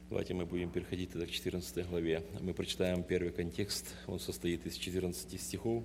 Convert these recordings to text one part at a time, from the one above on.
Давайте мы будем переходить тогда к 14 главе. Мы прочитаем первый контекст, он состоит из 14 стихов.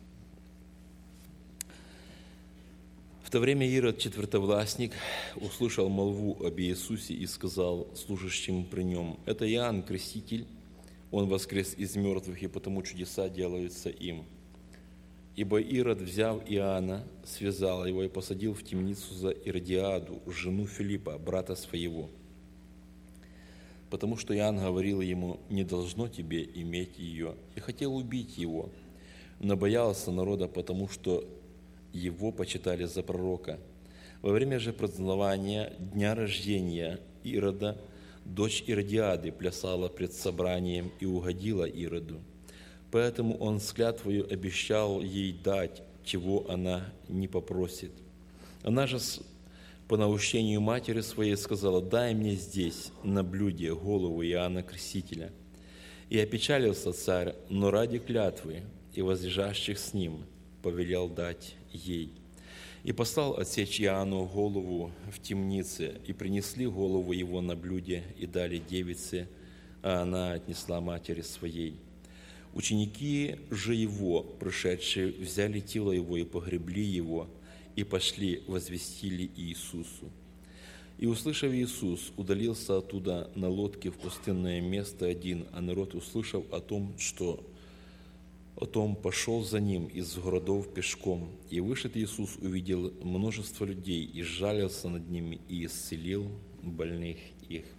В то время Ирод, четвертовластник, услышал молву об Иисусе и сказал служащим при нем: «Это Иоанн Креститель, он воскрес из мертвых, и потому чудеса делаются им». Ибо Ирод, взяв Иоанна, связал его и посадил в темницу за Иродиаду, жену Филиппа, брата своего. Потому что Иоанн говорил ему: «Не должно тебе иметь ее», и хотел убить его, но боялся народа, потому что его почитали за пророка. Во время же празднования дня рождения Ирода дочь Иродиады плясала пред собранием и угодила Ироду. Поэтому он с клятвою обещал ей дать, чего она не попросит. Она же по наущению матери своей сказала: «Дай мне здесь на блюде голову Иоанна Крестителя». И опечалился царь, но ради клятвы и возлежащих с ним повелел дать ей. И послал отсечь Иоанну голову в темнице, и принесли голову его на блюде, и дали девице, а она отнесла матери своей. Ученики же его, пришедшие, взяли тело его и погребли его, и пошли, возвестили Иисусу. И, услышав Иисус, удалился оттуда на лодке в пустынное место один, а народ, услышав о том, пошел за ним из городов пешком. И вышед Иисус увидел множество людей, и сжалился над ними, и исцелил больных их.